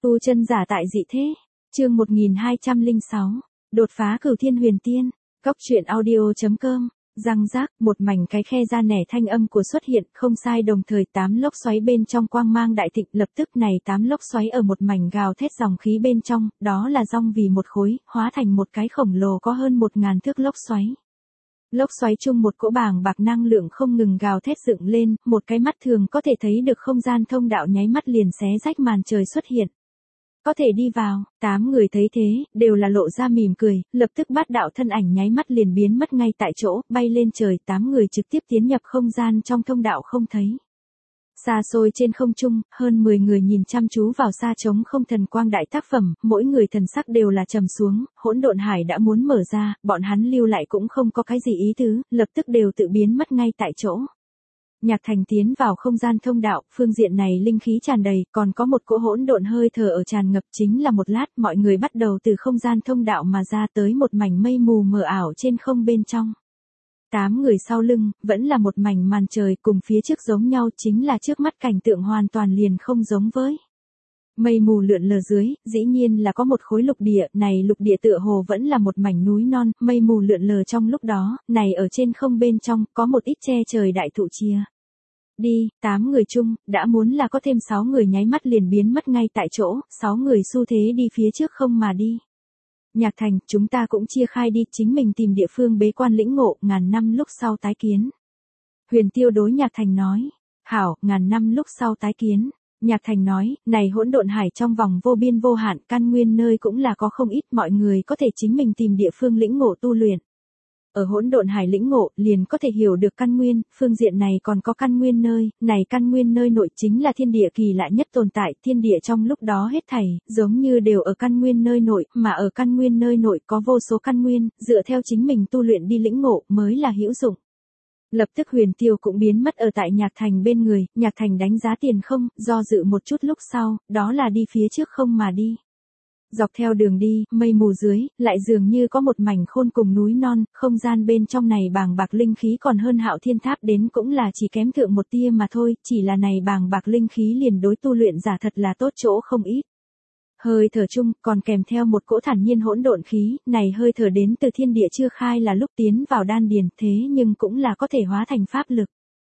Tu chân giả tại dị thế. Chương 1206. Đột phá Cửu Thiên Huyền Tiên. Góc truyện audio.com. Răng rác, một mảnh cái khe ra nẻ thanh âm của xuất hiện, không sai, đồng thời 8 lốc xoáy bên trong quang mang đại thịnh, lập tức này 8 lốc xoáy ở một mảnh gào thét dòng khí bên trong, đó là dòng vì một khối, hóa thành một cái khổng lồ có hơn 1000 thước lốc xoáy. Lốc xoáy chung một cỗ bàng bạc năng lượng không ngừng gào thét dựng lên, một cái mắt thường có thể thấy được không gian thông đạo nháy mắt liền xé rách màn trời xuất hiện. Có thể đi vào. 8 người thấy thế, đều là lộ ra mỉm cười, lập tức bát đạo thân ảnh nháy mắt liền biến mất ngay tại chỗ, bay lên trời, 8 người trực tiếp tiến nhập không gian trong thông đạo không thấy. Xa xôi trên không trung, hơn 10 người nhìn chăm chú vào xa trống không thần quang đại tác phẩm, mỗi người thần sắc đều là trầm xuống, hỗn độn hải đã muốn mở ra, bọn hắn lưu lại cũng không có cái gì ý tứ, lập tức đều tự biến mất ngay tại chỗ. Nhạc Thành tiến vào không gian thông đạo, phương diện này linh khí tràn đầy, còn có một cỗ hỗn độn hơi thở ở tràn ngập, chính là một lát, mọi người bắt đầu từ không gian thông đạo mà ra tới một mảnh mây mù mờ ảo trên không bên trong. 8 người sau lưng, vẫn là một mảnh màn trời cùng phía trước giống nhau, chính là trước mắt cảnh tượng hoàn toàn liền không giống với. Mây mù lượn lờ dưới, dĩ nhiên là có một khối lục địa, này lục địa tựa hồ vẫn là một mảnh núi non, mây mù lượn lờ trong lúc đó, này ở trên không bên trong, có một ít che trời đại thụ chia. Đi, 8 người chung, đã muốn là có thêm 6 người nháy mắt liền biến mất ngay tại chỗ, 6 người xu thế đi phía trước không mà đi. Nhạc Thành, chúng ta cũng chia khai đi, chính mình tìm địa phương bế quan lĩnh ngộ, ngàn năm lúc sau tái kiến. Huyền Tiêu đối Nhạc Thành nói, hảo, ngàn năm lúc sau tái kiến. Nhạc Thành nói, này hỗn độn hải trong vòng vô biên vô hạn, căn nguyên nơi cũng là có không ít, mọi người có thể chính mình tìm địa phương lĩnh ngộ tu luyện. Ở hỗn độn hải lĩnh ngộ, liền có thể hiểu được căn nguyên, phương diện này còn có căn nguyên nơi, này căn nguyên nơi nội chính là thiên địa kỳ lạ nhất tồn tại, thiên địa trong lúc đó hết thảy, giống như đều ở căn nguyên nơi nội, mà ở căn nguyên nơi nội có vô số căn nguyên, dựa theo chính mình tu luyện đi lĩnh ngộ mới là hữu dụng. Lập tức Huyền Tiêu cũng biến mất ở tại Nhạc Thành bên người, Nhạc Thành đánh giá tiền không, do dự một chút lúc sau, đó là đi phía trước không mà đi. Dọc theo đường đi, mây mù dưới, lại dường như có một mảnh khôn cùng núi non, không gian bên trong này bàng bạc linh khí còn hơn Hạo Thiên Tháp đến cũng là chỉ kém thượng một tia mà thôi, chỉ là này bàng bạc linh khí liền đối tu luyện giả thật là tốt chỗ không ít. Hơi thở chung, còn kèm theo một cỗ thản nhiên hỗn độn khí, này hơi thở đến từ thiên địa chưa khai là lúc tiến vào đan điền, thế nhưng cũng là có thể hóa thành pháp lực.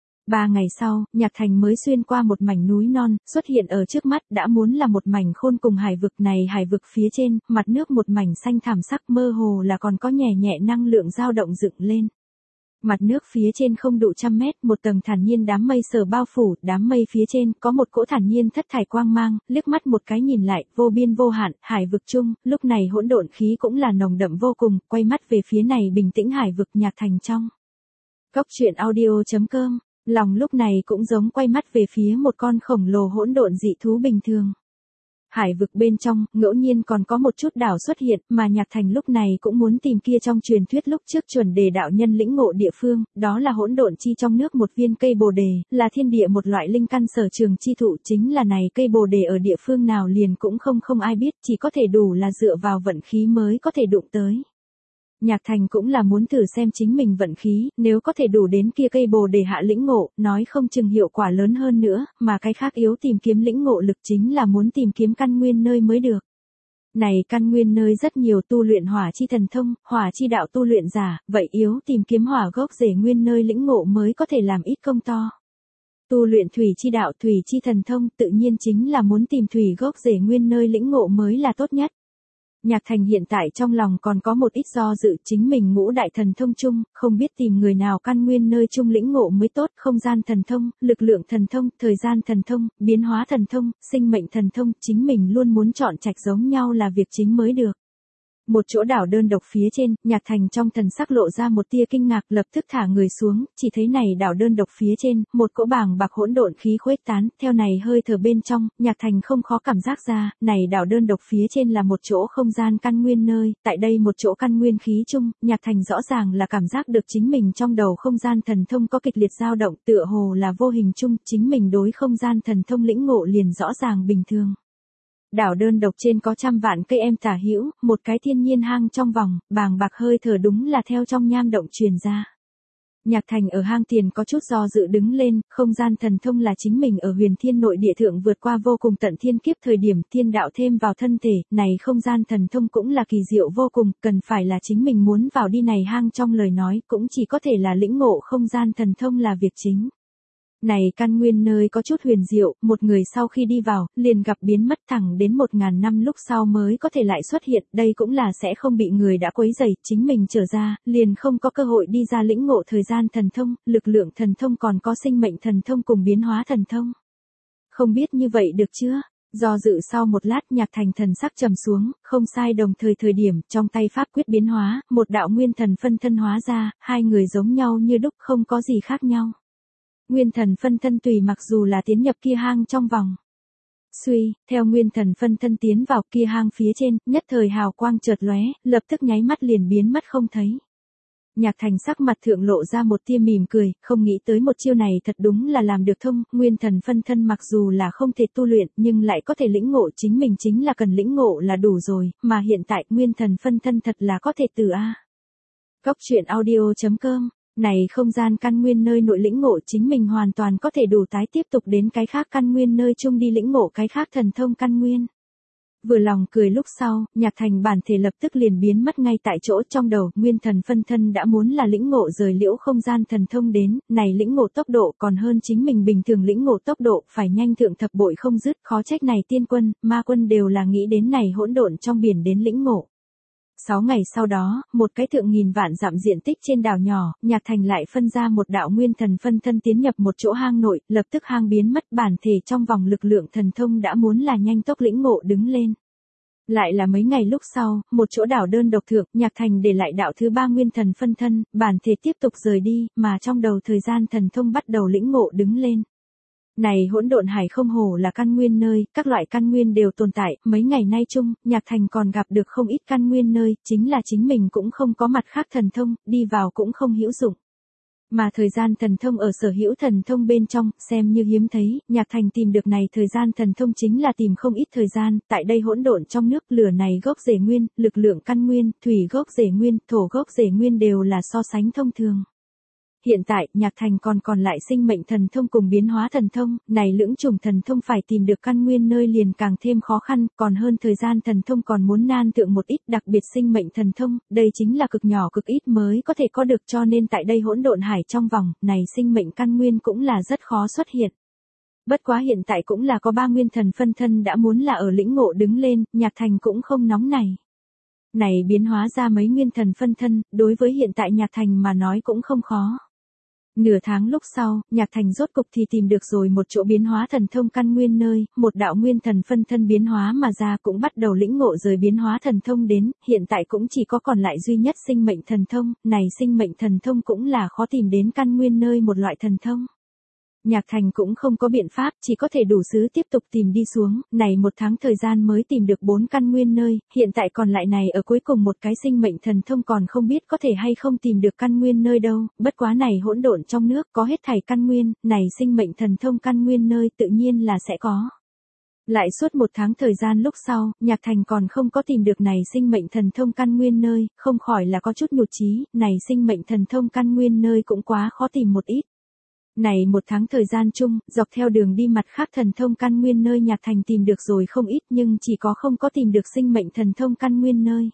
3 ngày sau, Nhạc Thành mới xuyên qua một mảnh núi non, xuất hiện ở trước mắt, đã muốn là một mảnh khôn cùng hải vực này, hải vực phía trên, mặt nước một mảnh xanh thảm sắc, mơ hồ là còn có nhẹ nhẹ năng lượng dao động dựng lên. Mặt nước phía trên không đủ trăm mét, một tầng thản nhiên đám mây sờ bao phủ, đám mây phía trên có một cỗ thản nhiên thất thải quang mang, liếc mắt một cái nhìn lại, vô biên vô hạn, hải vực chung, lúc này hỗn độn khí cũng là nồng đậm vô cùng, quay mắt về phía này bình tĩnh hải vực Nhạc Thành trong. Góc truyện audio.com. Lòng lúc này cũng giống quay mắt về phía một con khổng lồ hỗn độn dị thú bình thường. Hải vực bên trong, ngẫu nhiên còn có một chút đảo xuất hiện, mà Nhạc Thành lúc này cũng muốn tìm kia trong truyền thuyết lúc trước chuẩn đề đạo nhân lĩnh ngộ địa phương, đó là hỗn độn chi trong nước một viên cây bồ đề, là thiên địa một loại linh căn sở trường chi thụ, chính là này cây bồ đề ở địa phương nào liền cũng không ai biết, chỉ có thể đủ là dựa vào vận khí mới có thể đụng tới. Nhạc Thành cũng là muốn thử xem chính mình vận khí, nếu có thể đủ đến kia cây bồ đề hạ lĩnh ngộ, nói không chừng hiệu quả lớn hơn nữa, mà cái khác yếu tìm kiếm lĩnh ngộ lực chính là muốn tìm kiếm căn nguyên nơi mới được. Này căn nguyên nơi rất nhiều tu luyện hỏa chi thần thông, hỏa chi đạo tu luyện giả, vậy yếu tìm kiếm hỏa gốc rễ nguyên nơi lĩnh ngộ mới có thể làm ít công to. Tu luyện thủy chi đạo, thủy chi thần thông, tự nhiên chính là muốn tìm thủy gốc rễ nguyên nơi lĩnh ngộ mới là tốt nhất. Nhạc Thành hiện tại trong lòng còn có một ít do dự, chính mình ngũ đại thần thông chung, không biết tìm người nào căn nguyên nơi chung lĩnh ngộ mới tốt, không gian thần thông, lực lượng thần thông, thời gian thần thông, biến hóa thần thông, sinh mệnh thần thông, chính mình luôn muốn chọn trạch giống nhau là việc chính mới được. Một chỗ đảo đơn độc phía trên, Nhạc Thành trong thần sắc lộ ra một tia kinh ngạc, lập tức thả người xuống, chỉ thấy này đảo đơn độc phía trên, một cỗ bàng bạc hỗn độn khí khuếch tán, theo này hơi thở bên trong, Nhạc Thành không khó cảm giác ra, này đảo đơn độc phía trên là một chỗ không gian căn nguyên nơi, tại đây một chỗ căn nguyên khí chung, Nhạc Thành rõ ràng là cảm giác được chính mình trong đầu không gian thần thông có kịch liệt dao động, tựa hồ là vô hình chung, chính mình đối không gian thần thông lĩnh ngộ liền rõ ràng bình thường. Đảo đơn độc trên có trăm vạn cây em tả hữu, một cái thiên nhiên hang trong vòng, bàng bạc hơi thở đúng là theo trong nham động truyền ra. Nhạc Thành ở hang tiền có chút do dự đứng lên, không gian thần thông là chính mình ở huyền thiên nội địa thượng vượt qua vô cùng tận thiên kiếp thời điểm thiên đạo thêm vào thân thể, này không gian thần thông cũng là kỳ diệu vô cùng, cần phải là chính mình muốn vào đi này hang trong lời nói cũng chỉ có thể là lĩnh ngộ không gian thần thông là việc chính. Này căn nguyên nơi có chút huyền diệu, một người sau khi đi vào, liền gặp biến mất thẳng đến 1000 năm lúc sau mới có thể lại xuất hiện, đây cũng là sẽ không bị người đã quấy rầy, chính mình trở ra, liền không có cơ hội đi ra lĩnh ngộ thời gian thần thông, lực lượng thần thông còn có sinh mệnh thần thông cùng biến hóa thần thông. Không biết như vậy được chưa? Do dự sau một lát Nhạc Thành thần sắc trầm xuống, không sai đồng thời điểm, trong tay pháp quyết biến hóa, một đạo nguyên thần phân thân hóa ra, hai người giống nhau như đúc không có gì khác nhau. Nguyên thần phân thân tùy mặc dù là tiến nhập kia hang trong vòng. Suy, theo nguyên thần phân thân tiến vào kia hang phía trên, nhất thời hào quang chợt lóe, lập tức nháy mắt liền biến mất không thấy. Nhạc Thành sắc mặt thượng lộ ra một tia mỉm cười, không nghĩ tới một chiêu này thật đúng là làm được thông, nguyên thần phân thân mặc dù là không thể tu luyện nhưng lại có thể lĩnh ngộ chính mình chính là cần lĩnh ngộ là đủ rồi, mà hiện tại nguyên thần phân thân thật là có thể từ A. Góc truyện audio.com Này không gian căn nguyên nơi nội lĩnh ngộ chính mình hoàn toàn có thể đủ tái tiếp tục đến cái khác căn nguyên nơi chung đi lĩnh ngộ cái khác thần thông căn nguyên. Vừa lòng cười lúc sau, Nhạc Thành bản thể lập tức liền biến mất ngay tại chỗ trong đầu, nguyên thần phân thân đã muốn là lĩnh ngộ rời liễu không gian thần thông đến, này lĩnh ngộ tốc độ còn hơn chính mình bình thường lĩnh ngộ tốc độ, phải nhanh thượng thập bội không dứt, khó trách này tiên quân, ma quân đều là nghĩ đến này hỗn độn trong biển đến lĩnh ngộ. 6 ngày sau đó, một cái thượng nghìn vạn dặm diện tích trên đảo nhỏ, Nhạc Thành lại phân ra một đạo nguyên thần phân thân tiến nhập một chỗ hang nội, lập tức hang biến mất bản thể trong vòng lực lượng thần thông đã muốn là nhanh tốc lĩnh ngộ đứng lên. Lại là mấy ngày lúc sau, một chỗ đảo đơn độc thượng, Nhạc Thành để lại đạo thứ 3 nguyên thần phân thân, bản thể tiếp tục rời đi, mà trong đầu thời gian thần thông bắt đầu lĩnh ngộ đứng lên. Này hỗn độn hải không hổ là căn nguyên nơi, các loại căn nguyên đều tồn tại, mấy ngày nay chung, Nhạc Thành còn gặp được không ít căn nguyên nơi, chính là chính mình cũng không có mặt khác thần thông, đi vào cũng không hữu dụng. Mà thời gian thần thông ở sở hữu thần thông bên trong, xem như hiếm thấy, Nhạc Thành tìm được này thời gian thần thông chính là tìm không ít thời gian, tại đây hỗn độn trong nước lửa này gốc rễ nguyên, lực lượng căn nguyên, thủy gốc rễ nguyên, thổ gốc rễ nguyên đều là so sánh thông thường. Hiện tại, Nhạc Thành còn lại sinh mệnh thần thông cùng biến hóa thần thông, này lưỡng chủng thần thông phải tìm được căn nguyên nơi liền càng thêm khó khăn, còn hơn thời gian thần thông còn muốn nan thượng một ít, đặc biệt sinh mệnh thần thông, đây chính là cực nhỏ cực ít mới có thể có được, cho nên tại đây hỗn độn hải trong vòng, này sinh mệnh căn nguyên cũng là rất khó xuất hiện. Bất quá hiện tại cũng là có 3 nguyên thần phân thân đã muốn là ở lĩnh ngộ đứng lên, Nhạc Thành cũng không nóng này. Này biến hóa ra mấy nguyên thần phân thân, đối với hiện tại Nhạc Thành mà nói cũng không khó. Nửa tháng lúc sau, Nhạc Thành rốt cục thì tìm được rồi một chỗ biến hóa thần thông căn nguyên nơi, một đạo nguyên thần phân thân biến hóa mà ra cũng bắt đầu lĩnh ngộ rời biến hóa thần thông đến, hiện tại cũng chỉ có còn lại duy nhất sinh mệnh thần thông, này sinh mệnh thần thông cũng là khó tìm đến căn nguyên nơi một loại thần thông. Nhạc Thành cũng không có biện pháp, chỉ có thể đủ xứ tiếp tục tìm đi xuống, này một tháng thời gian mới tìm được 4 căn nguyên nơi, hiện tại còn lại này ở cuối cùng một cái sinh mệnh thần thông còn không biết có thể hay không tìm được căn nguyên nơi đâu, bất quá này hỗn độn trong nước có hết thảy căn nguyên, này sinh mệnh thần thông căn nguyên nơi tự nhiên là sẽ có. Lại suốt một tháng thời gian lúc sau, Nhạc Thành còn không có tìm được này sinh mệnh thần thông căn nguyên nơi, không khỏi là có chút nhụt chí, này sinh mệnh thần thông căn nguyên nơi cũng quá khó tìm một ít. Này một tháng thời gian chung, dọc theo đường đi mặt khác thần thông căn nguyên nơi Nhạc Thành tìm được rồi không ít nhưng chỉ có không có tìm được sinh mệnh thần thông căn nguyên nơi.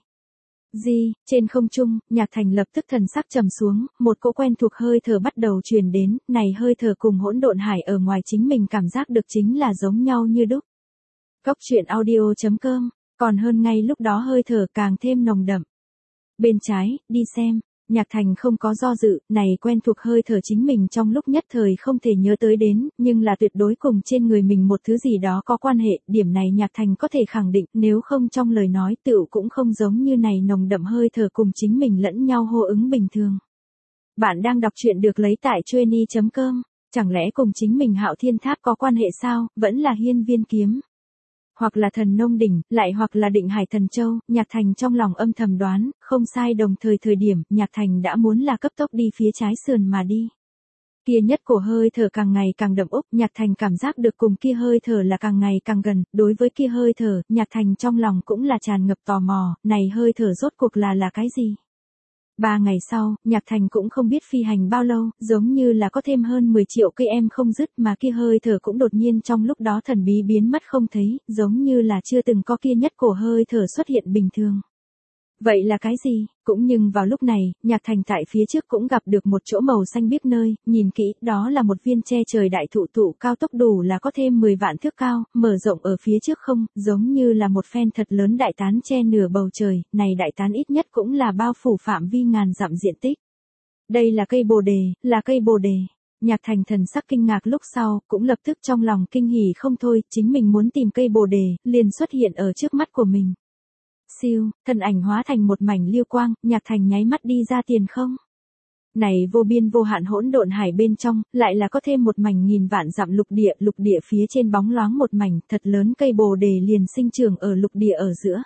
Trên không trung, Nhạc Thành lập tức thần sắc trầm xuống, một cỗ quen thuộc hơi thở bắt đầu truyền đến, này hơi thở cùng hỗn độn hải ở ngoài chính mình cảm giác được chính là giống nhau như đúc. Góc truyện audio.com, còn hơn ngay lúc đó hơi thở càng thêm nồng đậm. Bên trái, đi xem. Nhạc Thành không có do dự, này quen thuộc hơi thở chính mình trong lúc nhất thời không thể nhớ tới đến, nhưng là tuyệt đối cùng trên người mình một thứ gì đó có quan hệ, điểm này Nhạc Thành có thể khẳng định, nếu không trong lời nói tựu cũng không giống như này nồng đậm hơi thở cùng chính mình lẫn nhau hô ứng bình thường. Bạn đang đọc truyện được lấy tại Chueny.com, chẳng lẽ cùng chính mình Hạo Thiên Tháp có quan hệ sao, vẫn là Hiên Viên Kiếm. Hoặc là Thần Nông Đỉnh, lại hoặc là Định Hải Thần Châu, Nhạc Thành trong lòng âm thầm đoán, không sai đồng thời điểm, Nhạc Thành đã muốn là cấp tốc đi phía trái sườn mà đi. Kia nhất cổ hơi thở càng ngày càng đậm úc, Nhạc Thành cảm giác được cùng kia hơi thở là càng ngày càng gần, đối với kia hơi thở, Nhạc Thành trong lòng cũng là tràn ngập tò mò, này hơi thở rốt cuộc là cái gì? 3 ngày sau, Nhạc Thành cũng không biết phi hành bao lâu, giống như là có thêm hơn 10 triệu cây em không dứt mà kia hơi thở cũng đột nhiên trong lúc đó thần bí biến mất không thấy, giống như là chưa từng có kia nhất cổ hơi thở xuất hiện bình thường. Vậy là cái gì? Cũng nhưng vào lúc này, Nhạc Thành tại phía trước cũng gặp được một chỗ màu xanh biếc nơi, nhìn kỹ, đó là một viên che trời đại thụ thụ cao tốc đủ là có thêm 10 vạn thước cao, mở rộng ở phía trước không, giống như là một phen thật lớn đại tán che nửa bầu trời, này đại tán ít nhất cũng là bao phủ phạm vi ngàn dặm diện tích. Đây là cây bồ đề, là cây bồ đề. Nhạc Thành thần sắc kinh ngạc lúc sau, cũng lập tức trong lòng kinh hỉ không thôi, chính mình muốn tìm cây bồ đề, liền xuất hiện ở trước mắt của mình. Siêu, thân ảnh hóa thành một mảnh liêu quang, Nhạc Thành nháy mắt đi ra tiền không. Này vô biên vô hạn hỗn độn hải bên trong, lại là có thêm một mảnh nghìn vạn dặm lục địa phía trên bóng loáng một mảnh, thật lớn cây bồ đề liền sinh trưởng ở lục địa ở giữa.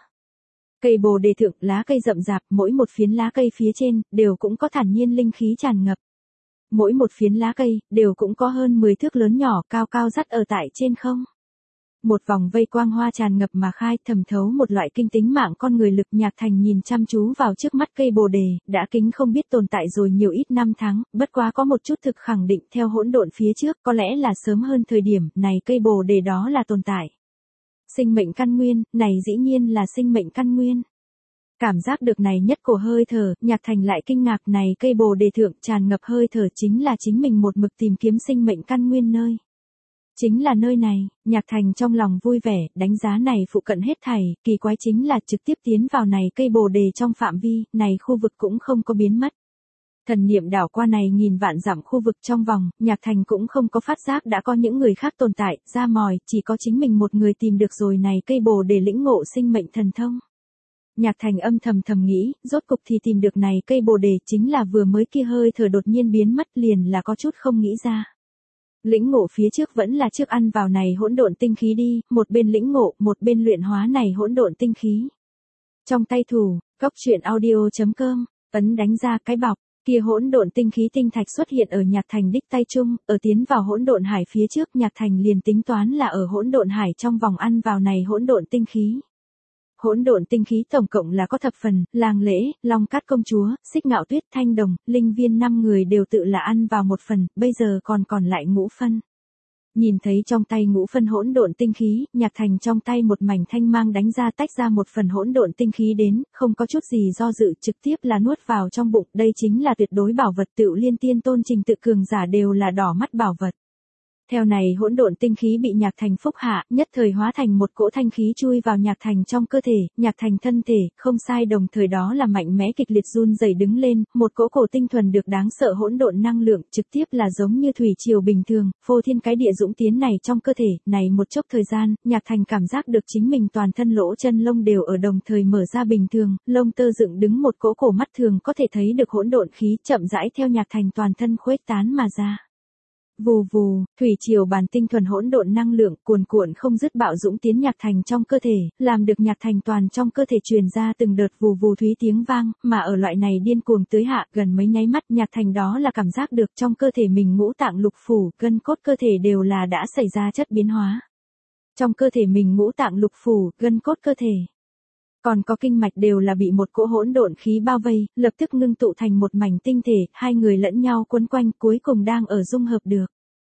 Cây bồ đề thượng, lá cây rậm rạp, mỗi một phiến lá cây phía trên, đều cũng có thản nhiên linh khí tràn ngập. Mỗi một phiến lá cây, đều cũng có hơn 10 thước lớn nhỏ, cao cao dắt ở tại trên không. Một vòng vây quang hoa tràn ngập mà khai, thẩm thấu một loại kinh tính mạng con người lực. Nhạc Thành nhìn chăm chú vào trước mắt cây bồ đề, đã kính không biết tồn tại rồi nhiều ít năm tháng, bất quá có một chút thực khẳng định theo hỗn độn phía trước, có lẽ là sớm hơn thời điểm, này cây bồ đề đó là tồn tại. Sinh mệnh căn nguyên, này dĩ nhiên là sinh mệnh căn nguyên. Cảm giác được này nhất cổ hơi thở, Nhạc Thành lại kinh ngạc, này cây bồ đề thượng tràn ngập hơi thở chính là chính mình một mực tìm kiếm sinh mệnh căn nguyên nơi. Chính là nơi này, Nhạc Thành trong lòng vui vẻ, đánh giá này phụ cận hết thảy, kỳ quái chính là trực tiếp tiến vào này cây bồ đề trong phạm vi, này khu vực cũng không có biến mất. Thần niệm đảo qua này nghìn vạn dặm khu vực trong vòng, Nhạc Thành cũng không có phát giác đã có những người khác tồn tại, ra mòi, chỉ có chính mình một người tìm được rồi này cây bồ đề lĩnh ngộ sinh mệnh thần thông. Nhạc Thành âm thầm nghĩ, rốt cục thì tìm được này cây bồ đề chính là vừa mới kia hơi thở đột nhiên biến mất liền là có chút không nghĩ ra. Lĩnh ngộ phía trước vẫn là trước ăn vào này hỗn độn tinh khí đi, một bên lĩnh ngộ, một bên luyện hóa này hỗn độn tinh khí. Trong tay thủ, goctruyện.audio.com, ấn đánh ra cái bọc, kia hỗn độn tinh khí tinh thạch xuất hiện ở Nhạc Thành đích tay trung, ở tiến vào hỗn độn hải phía trước, Nhạc Thành liền tính toán là ở hỗn độn hải trong vòng ăn vào này hỗn độn tinh khí. Hỗn độn tinh khí tổng cộng là có thập phần, Làng Lễ, Long Cát Công Chúa, Xích Ngạo Tuyết, Thanh Đồng, Linh Viên 5 người đều tự là ăn vào một phần, bây giờ còn lại ngũ phân. Nhìn thấy trong tay ngũ phân hỗn độn tinh khí, Nhạc Thành trong tay một mảnh thanh mang đánh ra tách ra một phần hỗn độn tinh khí đến, không có chút gì do dự trực tiếp là nuốt vào trong bụng, đây chính là tuyệt đối bảo vật Tựu Liên Tiên Tôn Trình Tự cường giả đều là đỏ mắt bảo vật. Theo này hỗn độn tinh khí bị Nhạc Thành phúc hạ, nhất thời hóa thành một cỗ thanh khí chui vào Nhạc Thành trong cơ thể, Nhạc Thành thân thể, không sai đồng thời đó là mạnh mẽ kịch liệt run rẩy đứng lên, một cỗ cổ tinh thuần được đáng sợ hỗn độn năng lượng, trực tiếp là giống như thủy triều bình thường, phô thiên cái địa dũng tiến này trong cơ thể, này một chốc thời gian, Nhạc Thành cảm giác được chính mình toàn thân lỗ chân lông đều ở đồng thời mở ra bình thường, lông tơ dựng đứng một cỗ cổ mắt thường có thể thấy được hỗn độn khí chậm rãi theo Nhạc Thành toàn thân khuếch tán mà ra. Vù vù, thủy triều bản tinh thuần hỗn độn năng lượng cuồn cuộn không dứt bạo dũng tiến Nhạc Thành trong cơ thể, làm được Nhạc Thành toàn trong cơ thể truyền ra từng đợt vù vù thúy tiếng vang, mà ở loại này điên cuồng tới hạ, gần mấy nháy mắt Nhạc Thành đó là cảm giác được trong cơ thể mình ngũ tạng lục phủ, gân cốt cơ thể đều là đã xảy ra chất biến hóa. Trong cơ thể mình ngũ tạng lục phủ, gân cốt cơ thể, còn có kinh mạch đều là bị một cỗ hỗn độn khí bao vây, lập tức ngưng tụ thành một mảnh tinh thể, hai người lẫn nhau quấn quanh, cuối cùng đang ở dung hợp được.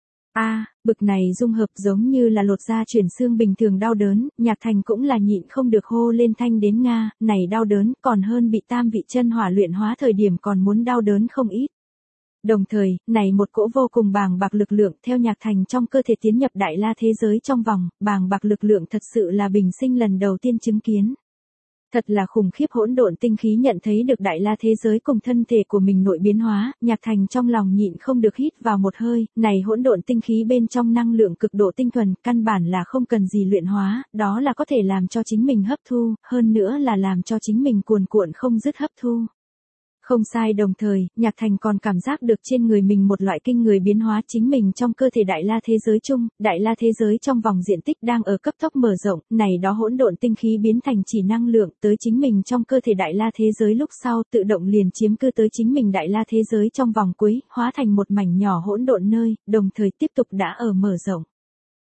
Bực này dung hợp giống như là lột da chuyển xương bình thường đau đớn, Nhạc Thành cũng là nhịn không được hô lên thanh đến Nga, này đau đớn, còn hơn bị tam vị chân hỏa luyện hóa thời điểm còn muốn đau đớn không ít. Đồng thời, này một cỗ vô cùng bàng bạc lực lượng theo Nhạc Thành trong cơ thể tiến nhập đại la thế giới trong vòng, bàng bạc lực lượng thật sự là bình sinh lần đầu tiên chứng kiến. Thật là khủng khiếp hỗn độn tinh khí nhận thấy được đại la thế giới cùng thân thể của mình nội biến hóa, Nhạc Thành trong lòng nhịn không được hít vào một hơi, này hỗn độn tinh khí bên trong năng lượng cực độ tinh thuần, căn bản là không cần gì luyện hóa, đó là có thể làm cho chính mình hấp thu, hơn nữa là làm cho chính mình cuồn cuộn không dứt hấp thu. Không sai đồng thời, Nhạc Thành còn cảm giác được trên người mình một loại kinh người biến hóa chính mình trong cơ thể đại la thế giới chung, đại la thế giới trong vòng diện tích đang ở cấp tốc mở rộng, này đó hỗn độn tinh khí biến thành chỉ năng lượng tới chính mình trong cơ thể đại la thế giới lúc sau tự động liền chiếm cư tới chính mình đại la thế giới trong vòng cuối, hóa thành một mảnh nhỏ hỗn độn nơi, đồng thời tiếp tục đã ở mở rộng.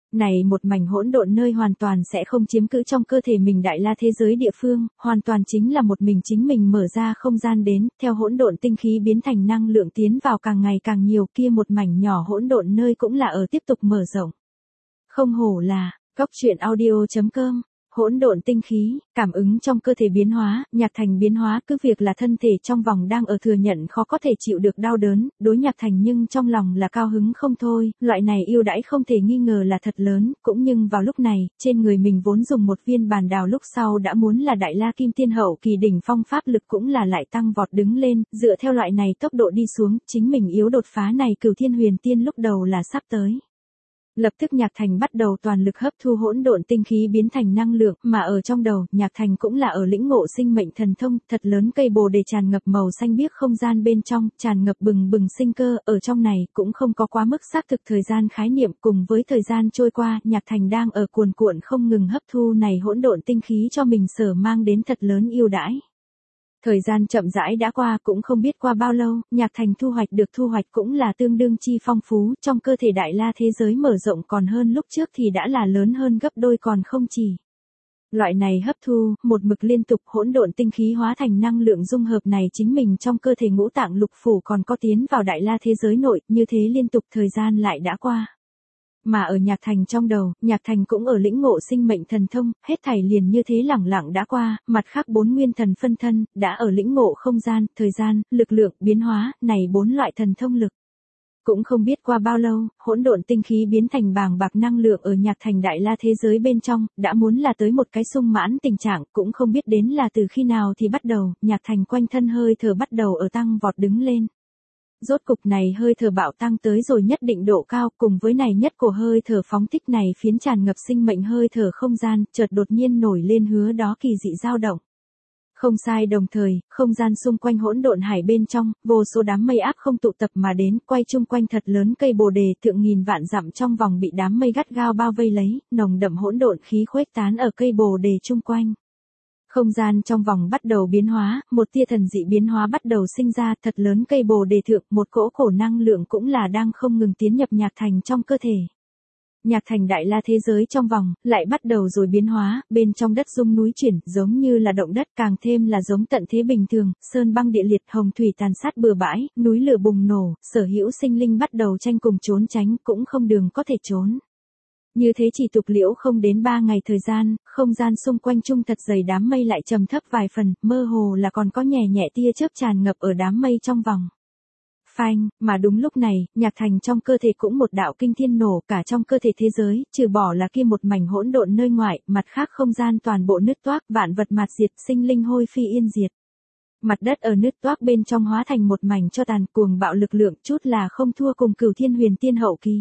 Này một mảnh hỗn độn nơi hoàn toàn sẽ không chiếm cứ trong cơ thể mình đại la thế giới địa phương, hoàn toàn chính là một mình chính mình mở ra không gian đến, theo hỗn độn tinh khí biến thành năng lượng tiến vào càng ngày càng nhiều, kia một mảnh nhỏ hỗn độn nơi cũng là ở tiếp tục mở rộng. Không hổ là, góc truyện audio.com. Hỗn độn tinh khí, cảm ứng trong cơ thể biến hóa, Nhạc Thành biến hóa, cứ việc là thân thể trong vòng đang ở thừa nhận khó có thể chịu được đau đớn, đối Nhạc Thành nhưng trong lòng là cao hứng không thôi, loại này ưu đãi không thể nghi ngờ là thật lớn, cũng nhưng vào lúc này, trên người mình vốn dùng một viên bàn đào lúc sau đã muốn là đại la kim tiên hậu kỳ đỉnh phong pháp lực cũng là lại tăng vọt đứng lên, dựa theo loại này tốc độ đi xuống, chính mình yếu đột phá này Cửu Thiên Huyền Tiên lúc đầu là sắp tới. Lập tức Nhạc Thành bắt đầu toàn lực hấp thu hỗn độn tinh khí biến thành năng lượng, mà ở trong đầu, Nhạc Thành cũng là ở lĩnh ngộ sinh mệnh thần thông, thật lớn cây bồ đề tràn ngập màu xanh biếc không gian bên trong, tràn ngập bừng bừng sinh cơ, ở trong này cũng không có quá mức xác thực thời gian khái niệm, cùng với thời gian trôi qua, Nhạc Thành đang ở cuồn cuộn không ngừng hấp thu này hỗn độn tinh khí cho mình sở mang đến thật lớn ưu đãi. Thời gian chậm rãi đã qua cũng không biết qua bao lâu, Nhạc Thành thu hoạch cũng là tương đương chi phong phú, trong cơ thể đại la thế giới mở rộng còn hơn lúc trước thì đã là lớn hơn gấp đôi còn không chỉ. Loại này hấp thu, một mực liên tục hỗn độn tinh khí hóa thành năng lượng dung hợp này chính mình trong cơ thể ngũ tạng lục phủ còn có tiến vào đại la thế giới nội, như thế liên tục thời gian lại đã qua. Mà ở Nhạc Thành trong đầu, Nhạc Thành cũng ở lĩnh ngộ sinh mệnh thần thông, hết thảy liền như thế lẳng lặng đã qua, mặt khác 4 nguyên thần phân thân, đã ở lĩnh ngộ không gian, thời gian, lực lượng, biến hóa, này 4 loại thần thông lực. Cũng không biết qua bao lâu, hỗn độn tinh khí biến thành bàng bạc năng lượng ở Nhạc Thành đại la thế giới bên trong, đã muốn là tới một cái sung mãn tình trạng, cũng không biết đến là từ khi nào thì bắt đầu, Nhạc Thành quanh thân hơi thở bắt đầu ở tăng vọt đứng lên. Rốt cục này hơi thở bạo tăng tới rồi nhất định độ cao, cùng với này nhất của hơi thở phóng thích này phiến tràn ngập sinh mệnh hơi thở không gian, chợt đột nhiên nổi lên hứa đó kỳ dị dao động. Không sai, đồng thời, không gian xung quanh hỗn độn hải bên trong, vô số đám mây áp không tụ tập mà đến, quay chung quanh thật lớn cây bồ đề thượng nghìn vạn dặm trong vòng bị đám mây gắt gao bao vây lấy, nồng đậm hỗn độn khí khuếch tán ở cây bồ đề chung quanh. Không gian trong vòng bắt đầu biến hóa, một tia thần dị biến hóa bắt đầu sinh ra, thật lớn cây bồ đề thượng, một cỗ khổ năng lượng cũng là đang không ngừng tiến nhập Nhạc Thành trong cơ thể. Nhạc Thành đại la thế giới trong vòng, lại bắt đầu rồi biến hóa, bên trong đất rung núi chuyển, giống như là động đất, càng thêm là giống tận thế bình thường, sơn băng địa liệt, hồng thủy tàn sát bừa bãi, núi lửa bùng nổ, sở hữu sinh linh bắt đầu tranh cùng trốn tránh, cũng không đường có thể trốn. Như thế chỉ tục liễu không đến 3 ngày thời gian, không gian xung quanh trung thật dày đám mây lại trầm thấp vài phần, mơ hồ là còn có nhẹ nhẹ tia chớp tràn ngập ở đám mây trong vòng. Phanh, mà đúng lúc này, Nhạc Thành trong cơ thể cũng một đạo kinh thiên nổ, cả trong cơ thể thế giới, trừ bỏ là kia một mảnh hỗn độn nơi ngoại, mặt khác không gian toàn bộ nứt toác, vạn vật mạt diệt, sinh linh hôi phi yên diệt. Mặt đất ở nứt toác bên trong hóa thành một mảnh cho tàn, cuồng bạo lực lượng, chút là không thua cùng Cửu Thiên Huyền Tiên hậu kỳ.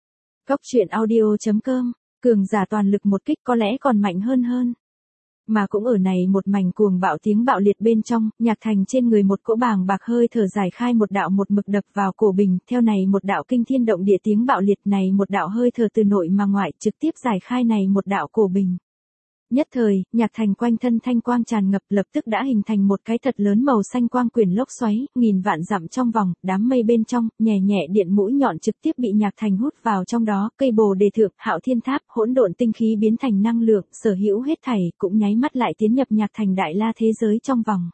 Góc truyện audio.com, cường giả toàn lực một kích có lẽ còn mạnh hơn. Mà cũng ở này một mảnh cuồng bạo tiếng bạo liệt bên trong, Nhạc Thành trên người một cỗ bàng bạc hơi thở giải khai một đạo một mực đập vào cổ bình, theo này một đạo kinh thiên động địa tiếng bạo liệt này một đạo hơi thở từ nội mà ngoại trực tiếp giải khai này một đạo cổ bình. Nhất thời, Nhạc Thành quanh thân thanh quang tràn ngập lập tức đã hình thành một cái thật lớn màu xanh quang quyển lốc xoáy, nghìn vạn dặm trong vòng, đám mây bên trong, nhẹ nhẹ điện mũi nhọn trực tiếp bị Nhạc Thành hút vào trong đó, cây bồ đề thượng, hạo thiên tháp, hỗn độn tinh khí biến thành năng lượng, sở hữu hết thảy, cũng nháy mắt lại tiến nhập Nhạc Thành đại la thế giới trong vòng.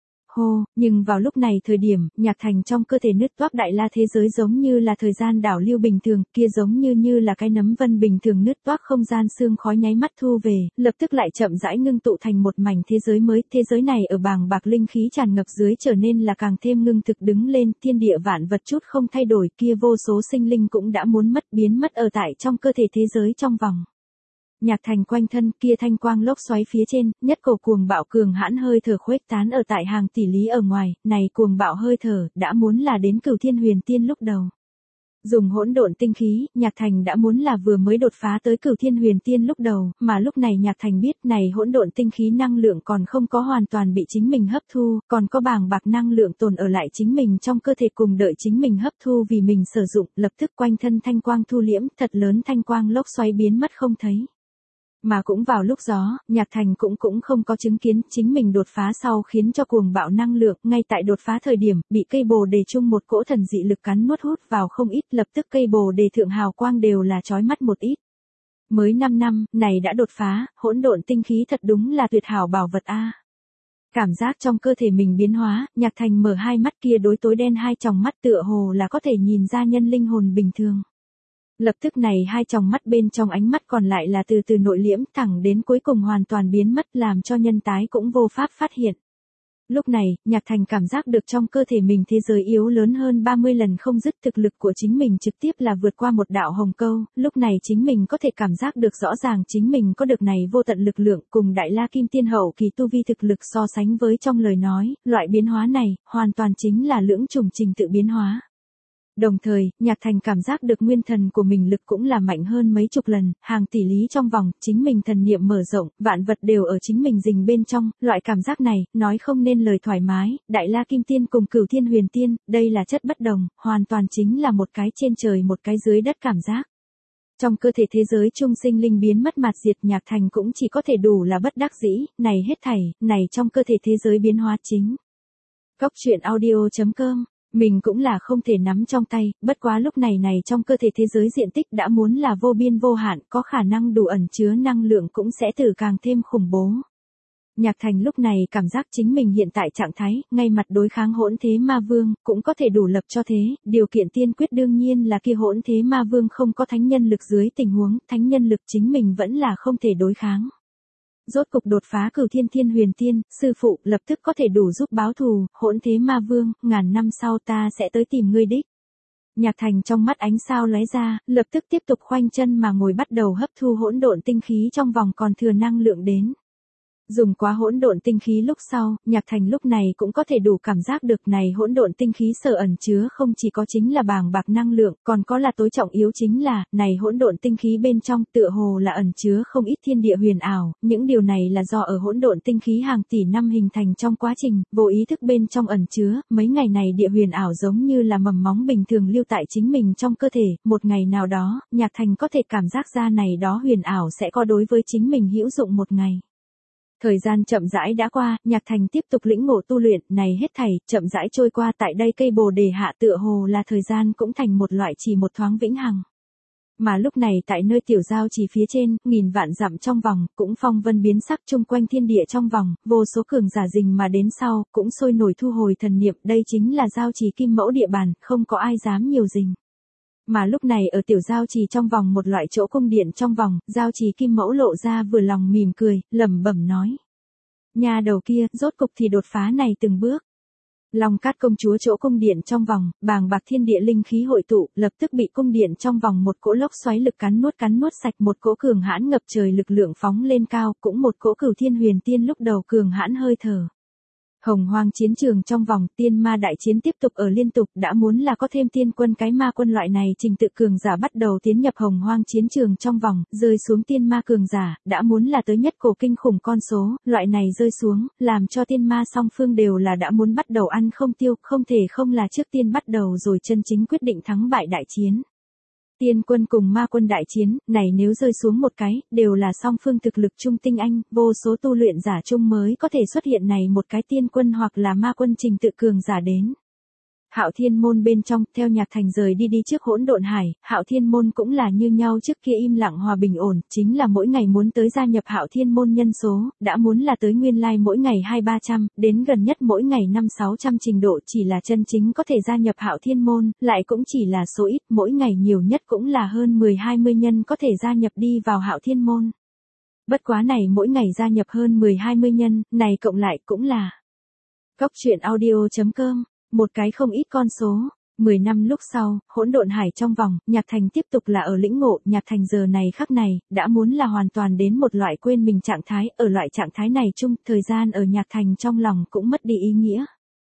Hô, nhưng vào lúc này thời điểm, Nhạc Thành trong cơ thể nứt toác đại la thế giới giống như là thời gian đảo lưu bình thường, kia giống như là cái nấm vân bình thường nứt toác không gian sương khói nháy mắt thu về, lập tức lại chậm rãi ngưng tụ thành một mảnh thế giới mới, thế giới này ở bàng bạc linh khí tràn ngập dưới trở nên là càng thêm ngưng thực đứng lên, thiên địa vạn vật chút không thay đổi, kia vô số sinh linh cũng đã muốn biến mất ở tại trong cơ thể thế giới trong vòng. Nhạc Thành quanh thân kia thanh quang lốc xoáy phía trên, nhất cổ cuồng bạo cường hãn hơi thở khuếch tán ở tại hàng tỷ lý ở ngoài, này cuồng bạo hơi thở, đã muốn là đến Cửu Thiên Huyền Tiên lúc đầu. Dùng hỗn độn tinh khí, Nhạc Thành đã muốn là vừa mới đột phá tới Cửu Thiên Huyền Tiên lúc đầu, mà lúc này Nhạc Thành biết này hỗn độn tinh khí năng lượng còn không có hoàn toàn bị chính mình hấp thu, còn có bàng bạc năng lượng tồn ở lại chính mình trong cơ thể cùng đợi chính mình hấp thu vì mình sử dụng, lập tức quanh thân thanh quang thu liễm, thật lớn thanh quang lốc xoáy biến mất không thấy. Mà cũng vào lúc đó, Nhạc Thành cũng không có chứng kiến chính mình đột phá sau khiến cho cuồng bạo năng lượng, ngay tại đột phá thời điểm, bị cây bồ đề chung một cỗ thần dị lực cắn nuốt hút vào không ít, lập tức cây bồ đề thượng hào quang đều là chói mắt một ít. Mới 5 năm, này đã đột phá, hỗn độn tinh khí thật đúng là tuyệt hảo bảo vật a. Cảm giác trong cơ thể mình biến hóa, Nhạc Thành mở hai mắt kia đối tối đen hai tròng mắt tựa hồ là có thể nhìn ra nhân linh hồn bình thường. Lập tức này hai tròng mắt bên trong ánh mắt còn lại là từ từ nội liễm thẳng đến cuối cùng hoàn toàn biến mất làm cho nhân tái cũng vô pháp phát hiện. Lúc này, Nhạc Thành cảm giác được trong cơ thể mình thế giới yếu lớn hơn 30 lần không dứt, thực lực của chính mình trực tiếp là vượt qua một đạo hồng câu, lúc này chính mình có thể cảm giác được rõ ràng chính mình có được này vô tận lực lượng cùng Đại La Kim Tiên hậu kỳ tu vi thực lực so sánh với trong lời nói, loại biến hóa này, hoàn toàn chính là lưỡng trùng trình tự biến hóa. Đồng thời, Nhạc Thành cảm giác được nguyên thần của mình lực cũng là mạnh hơn mấy chục lần, hàng tỷ lý trong vòng, chính mình thần niệm mở rộng, vạn vật đều ở chính mình rình bên trong, loại cảm giác này, nói không nên lời thoải mái, Đại La Kim Tiên cùng Cửu Thiên Huyền Tiên, đây là chất bất đồng, hoàn toàn chính là một cái trên trời một cái dưới đất cảm giác. Trong cơ thể thế giới trung sinh linh biến mất mạt diệt, Nhạc Thành cũng chỉ có thể đủ là bất đắc dĩ, này hết thảy, này trong cơ thể thế giới biến hóa chính. Cốc truyện audio.com Mình cũng là không thể nắm trong tay, bất quá lúc này trong cơ thể thế giới diện tích đã muốn là vô biên vô hạn, có khả năng đủ ẩn chứa năng lượng cũng sẽ từ càng thêm khủng bố. Nhạc Thành lúc này cảm giác chính mình hiện tại trạng thái, ngay mặt đối kháng hỗn thế ma vương, cũng có thể đủ lập cho thế, điều kiện tiên quyết đương nhiên là kia hỗn thế ma vương không có thánh nhân lực dưới tình huống, thánh nhân lực chính mình vẫn là không thể đối kháng. Rốt cục đột phá Cửu Thiên Huyền Tiên, sư phụ lập tức có thể đủ giúp báo thù, hỗn thế ma vương, ngàn năm sau ta sẽ tới tìm ngươi đích. Nhạc Thành trong mắt ánh sao lóe ra, lập tức tiếp tục khoanh chân mà ngồi bắt đầu hấp thu hỗn độn tinh khí trong vòng còn thừa năng lượng đến. Dùng quá hỗn độn tinh khí lúc sau, Nhạc Thành lúc này cũng có thể đủ cảm giác được này hỗn độn tinh khí sở ẩn chứa không chỉ có chính là bàng bạc năng lượng, còn có là tối trọng yếu chính là, này hỗn độn tinh khí bên trong tựa hồ là ẩn chứa không ít thiên địa huyền ảo, những điều này là do ở hỗn độn tinh khí hàng tỷ năm hình thành trong quá trình, vô ý thức bên trong ẩn chứa, mấy ngày này địa huyền ảo giống như là mầm móng bình thường lưu tại chính mình trong cơ thể, một ngày nào đó, Nhạc Thành có thể cảm giác ra này đó huyền ảo sẽ có đối với chính mình hữu dụng một ngày. Thời gian chậm rãi đã qua, Nhạc Thành tiếp tục lĩnh ngộ tu luyện, này hết thảy, chậm rãi trôi qua tại đây cây bồ đề hạ tựa hồ là thời gian cũng thành một loại chỉ một thoáng vĩnh hằng. Mà lúc này tại nơi tiểu giao trì phía trên, nghìn vạn dặm trong vòng, cũng phong vân biến sắc chung quanh thiên địa trong vòng, vô số cường giả rình mà đến sau, cũng sôi nổi thu hồi thần niệm, đây chính là giao trì kim mẫu địa bàn, không có ai dám nhiều rình. Mà lúc này ở tiểu giao trì trong vòng một loại chỗ cung điện trong vòng, giao trì kim mẫu lộ ra vừa lòng mỉm cười, lẩm bẩm nói. Nhà đầu kia, rốt cục thì đột phá này từng bước. Long Cát công chúa chỗ cung điện trong vòng, bàng bạc thiên địa linh khí hội tụ, lập tức bị cung điện trong vòng một cỗ lốc xoáy lực cắn nuốt sạch, một cỗ cường hãn ngập trời lực lượng phóng lên cao, cũng một cỗ Cửu Thiên Huyền Tiên lúc đầu cường hãn hơi thở. Hồng Hoang chiến trường trong vòng, tiên ma đại chiến tiếp tục ở liên tục, đã muốn là có thêm tiên quân cái ma quân loại này trình tự cường giả bắt đầu tiến nhập Hồng Hoang chiến trường trong vòng, rơi xuống tiên ma cường giả, đã muốn là tới nhất cổ kinh khủng con số, loại này rơi xuống, làm cho tiên ma song phương đều là đã muốn bắt đầu ăn không tiêu, không thể không là trước tiên bắt đầu rồi chân chính quyết định thắng bại đại chiến. Tiên quân cùng ma quân đại chiến, này nếu rơi xuống một cái, đều là song phương thực lực chung tinh anh, vô số tu luyện giả chung mới có thể xuất hiện này một cái tiên quân hoặc là ma quân trình tự cường giả đến. Hạo Thiên môn bên trong, theo Nhạc Thành rời đi trước hỗn độn hải, Hạo Thiên môn cũng là như nhau trước kia im lặng hòa bình ổn, chính là mỗi ngày muốn tới gia nhập Hạo Thiên môn nhân số, đã muốn là tới nguyên lai mỗi ngày 200-300, đến gần nhất mỗi ngày 500-600 trình độ, chỉ là chân chính có thể gia nhập Hạo Thiên môn, lại cũng chỉ là số ít, mỗi ngày nhiều nhất cũng là hơn 10-20 nhân có thể gia nhập đi vào Hạo Thiên môn. Bất quá này mỗi ngày gia nhập hơn 10-20 nhân, này cộng lại cũng là Cốc truyện audio.com một cái không ít con số. 10 năm lúc sau, hỗn độn hải trong vòng, Nhạc Thành tiếp tục là ở lĩnh ngộ, Nhạc Thành giờ này khắc này, đã muốn là hoàn toàn đến một loại quên mình trạng thái, ở loại trạng thái này chung, thời gian ở Nhạc Thành trong lòng cũng mất đi ý nghĩa.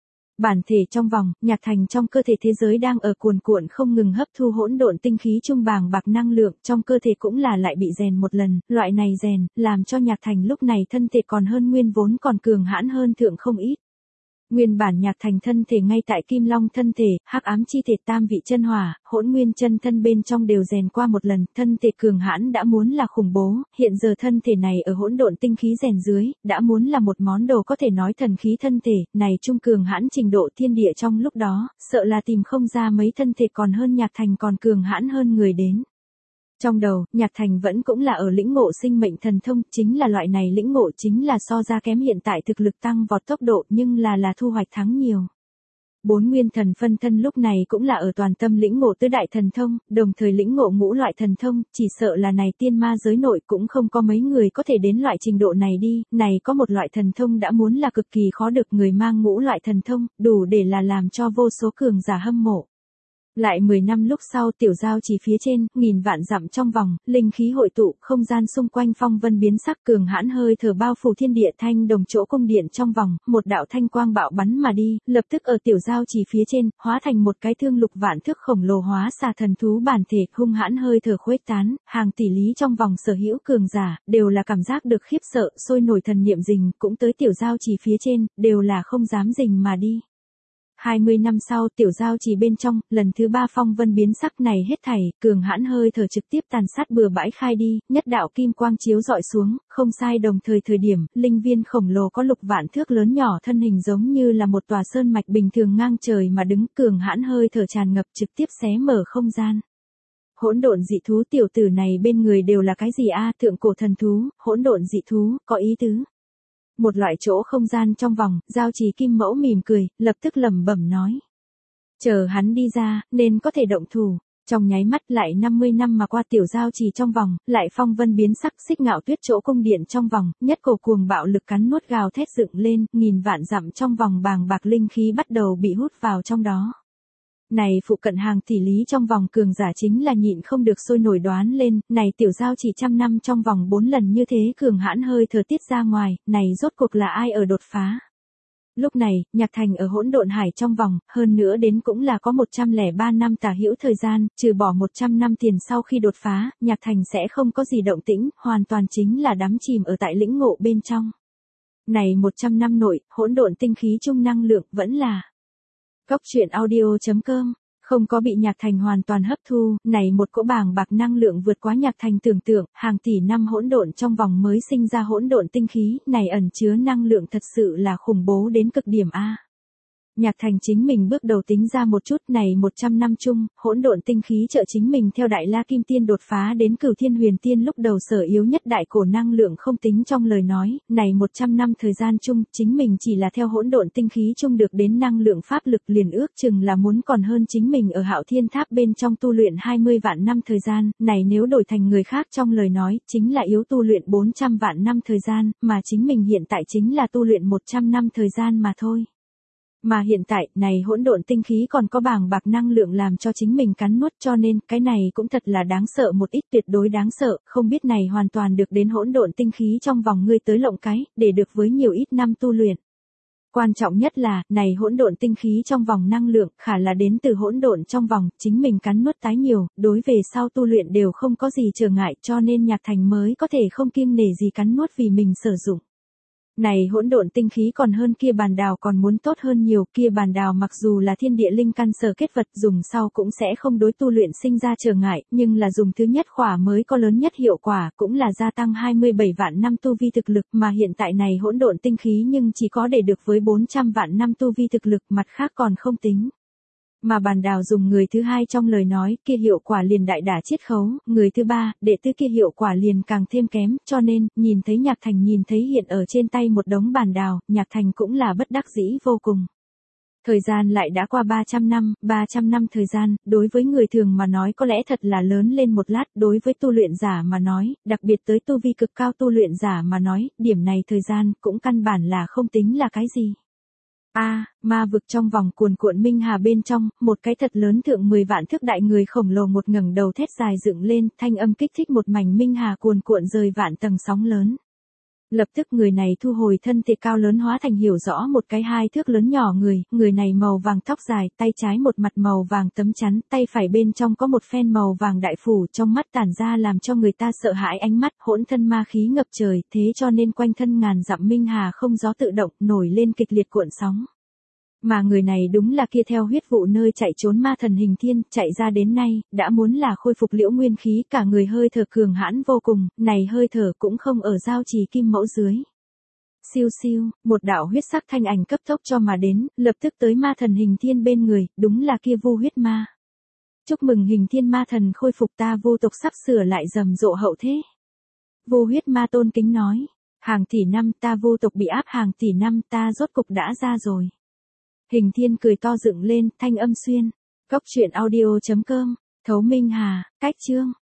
Bản thể trong vòng, Nhạc Thành trong cơ thể thế giới đang ở cuồn cuộn không ngừng hấp thu hỗn độn tinh khí trung bàng bạc năng lượng, trong cơ thể cũng là lại bị rèn một lần, loại này rèn, làm cho Nhạc Thành lúc này thân thể còn hơn nguyên vốn còn cường hãn hơn thượng không ít. Nguyên bản Nhạc Thành thân thể ngay tại Kim Long thân thể, hắc ám chi thể tam vị chân hỏa, hỗn nguyên chân thân bên trong đều rèn qua một lần, thân thể cường hãn đã muốn là khủng bố, hiện giờ thân thể này ở hỗn độn tinh khí rèn dưới, đã muốn là một món đồ có thể nói thần khí thân thể, này trung cường hãn trình độ thiên địa trong lúc đó, sợ là tìm không ra mấy thân thể còn hơn Nhạc Thành còn cường hãn hơn người đến. Trong đầu, Nhạc Thành vẫn cũng là ở lĩnh ngộ sinh mệnh thần thông, chính là loại này lĩnh ngộ chính là so ra kém hiện tại thực lực tăng vọt tốc độ nhưng là thu hoạch thắng nhiều. Bốn nguyên thần phân thân lúc này cũng là ở toàn tâm lĩnh ngộ tứ đại thần thông, đồng thời lĩnh ngộ ngũ loại thần thông, chỉ sợ là này tiên ma giới nội cũng không có mấy người có thể đến loại trình độ này đi, này có một loại thần thông đã muốn là cực kỳ khó được người mang ngũ loại thần thông, đủ để là làm cho vô số cường giả hâm mộ. Lại 10 năm lúc sau tiểu giao chỉ phía trên, nghìn vạn dặm trong vòng, linh khí hội tụ, không gian xung quanh phong vân biến sắc cường hãn hơi thở bao phủ thiên địa thanh đồng chỗ cung điện trong vòng, một đạo thanh quang bạo bắn mà đi, lập tức ở tiểu giao chỉ phía trên, hóa thành một cái thương lục vạn thước khổng lồ hóa xà thần thú bản thể, hung hãn hơi thở khuếch tán, hàng tỷ lý trong vòng sở hữu cường giả, đều là cảm giác được khiếp sợ, sôi nổi thần niệm rình, cũng tới tiểu giao chỉ phía trên, đều là không dám rình mà đi. 20 năm sau tiểu giao chỉ bên trong, lần thứ 3 phong vân biến sắc này hết thảy, cường hãn hơi thở trực tiếp tàn sát bừa bãi khai đi, nhất đạo kim quang chiếu dọi xuống, không sai đồng thời điểm, linh viên khổng lồ có lục vạn thước lớn nhỏ thân hình giống như là một tòa sơn mạch bình thường ngang trời mà đứng, cường hãn hơi thở tràn ngập trực tiếp xé mở không gian. Hỗn độn dị thú tiểu tử này bên người đều là cái gì a? Thượng cổ thần thú, hỗn độn dị thú, có ý tứ. Một loại chỗ không gian trong vòng, giao trì kim mẫu mỉm cười, lập tức lẩm bẩm nói. Chờ hắn đi ra, nên có thể động thủ. Trong nháy mắt lại 50 năm mà qua tiểu giao trì trong vòng, lại phong vân biến sắc xích ngạo tuyết chỗ cung điện trong vòng, nhất cổ cuồng bạo lực cắn nuốt gào thét dựng lên, nghìn vạn dặm trong vòng bàng bạc linh khí bắt đầu bị hút vào trong đó. Này phụ cận hàng tỷ lý trong vòng cường giả chính là nhịn không được sôi nổi đoán lên, này tiểu giao chỉ 100 năm trong vòng 4 lần như thế cường hãn hơi thở tiết ra ngoài, này rốt cuộc là ai ở đột phá. Lúc này, Nhạc Thành ở hỗn độn hải trong vòng, hơn nữa đến cũng là có 103 năm tả hữu thời gian, trừ bỏ 100 năm tiền sau khi đột phá, Nhạc Thành sẽ không có gì động tĩnh, hoàn toàn chính là đắm chìm ở tại lĩnh ngộ bên trong. Này 100 năm nội, hỗn độn tinh khí chung năng lượng vẫn là Cốc truyện audio.com, không có bị Nhạc Thành hoàn toàn hấp thu, này một cỗ bàng bạc năng lượng vượt quá Nhạc Thành tưởng tượng, hàng tỷ năm hỗn độn trong vòng mới sinh ra hỗn độn tinh khí, này ẩn chứa năng lượng thật sự là khủng bố đến cực điểm a. Nhạc Thành chính mình bước đầu tính ra một chút, này 100 năm chung, hỗn độn tinh khí trợ chính mình theo Đại La Kim Tiên đột phá đến Cửu Thiên Huyền Tiên lúc đầu sở yếu nhất đại cổ năng lượng không tính trong lời nói, này 100 năm thời gian chung, chính mình chỉ là theo hỗn độn tinh khí chung được đến năng lượng pháp lực liền ước chừng là muốn còn hơn chính mình ở Hạo Thiên Tháp bên trong tu luyện 20 vạn năm thời gian, này nếu đổi thành người khác trong lời nói, chính là yếu tu luyện 400 vạn năm thời gian, mà chính mình hiện tại chính là tu luyện 100 năm thời gian mà thôi. Mà hiện tại, này hỗn độn tinh khí còn có bàng bạc năng lượng làm cho chính mình cắn nuốt, cho nên, cái này cũng thật là đáng sợ một ít, tuyệt đối đáng sợ, không biết này hoàn toàn được đến hỗn độn tinh khí trong vòng ngươi tới lộng cái, để được với nhiều ít năm tu luyện. Quan trọng nhất là, này hỗn độn tinh khí trong vòng năng lượng, khả là đến từ hỗn độn trong vòng, chính mình cắn nuốt tái nhiều, đối về sau tu luyện đều không có gì trở ngại, cho nên Nhạc Thành mới có thể không kiêng nể gì cắn nuốt vì mình sử dụng. Này hỗn độn tinh khí còn hơn kia bàn đào còn muốn tốt hơn nhiều, kia bàn đào mặc dù là thiên địa linh căn sở kết vật dùng sau cũng sẽ không đối tu luyện sinh ra trở ngại, nhưng là dùng thứ nhất khỏa mới có lớn nhất hiệu quả, cũng là gia tăng 27 vạn năm tu vi thực lực, mà hiện tại này hỗn độn tinh khí nhưng chỉ có để được với 400 vạn năm tu vi thực lực, mặt khác còn không tính. Mà bàn đào dùng người thứ hai trong lời nói, kia hiệu quả liền đại đả chiết khấu, người thứ ba, đệ tứ kia hiệu quả liền càng thêm kém, cho nên, nhìn thấy Nhạc Thành nhìn thấy hiện ở trên tay một đống bàn đào, Nhạc Thành cũng là bất đắc dĩ vô cùng. Thời gian lại đã qua 300 năm thời gian, đối với người thường mà nói có lẽ thật là lớn lên một lát, đối với tu luyện giả mà nói, đặc biệt tới tu vi cực cao tu luyện giả mà nói, điểm này thời gian cũng căn bản là không tính là cái gì. Ma vực trong vòng cuồn cuộn minh hà bên trong, một cái thật lớn thượng 10 vạn thước đại người khổng lồ một ngẩng đầu thét dài dựng lên, thanh âm kích thích một mảnh minh hà cuồn cuộn rời vạn tầng sóng lớn. Lập tức người này thu hồi thân thể cao lớn hóa thành hiểu rõ một cái 2 thước lớn nhỏ người này màu vàng tóc dài, tay trái một mặt màu vàng tấm chắn, tay phải bên trong có một phen màu vàng đại phủ, trong mắt tản ra làm cho người ta sợ hãi ánh mắt, hỗn thân ma khí ngập trời, thế cho nên quanh thân ngàn dặm minh hà không gió tự động, nổi lên kịch liệt cuộn sóng. Mà người này đúng là kia theo huyết vụ nơi chạy trốn ma thần Hình Thiên, chạy ra đến nay, đã muốn là khôi phục liễu nguyên khí, cả người hơi thở cường hãn vô cùng, này hơi thở cũng không ở giao trì kim mẫu dưới. Siêu siêu, một đạo huyết sắc thanh ảnh cấp tốc cho mà đến, lập tức tới ma thần Hình Thiên bên người, đúng là kia Vu huyết ma. Chúc mừng hình thiên ma thần khôi phục, ta vô tộc sắp sửa lại rầm rộ hậu thế. Vô huyết ma tôn kính nói. Hàng tỷ năm ta vô tộc bị áp hàng tỷ năm ta rốt cục đã ra rồi. Hình thiên cười to dựng lên, thanh âm xuyên. Góc truyện audio.com, Thấu Minh Hà, cách chương.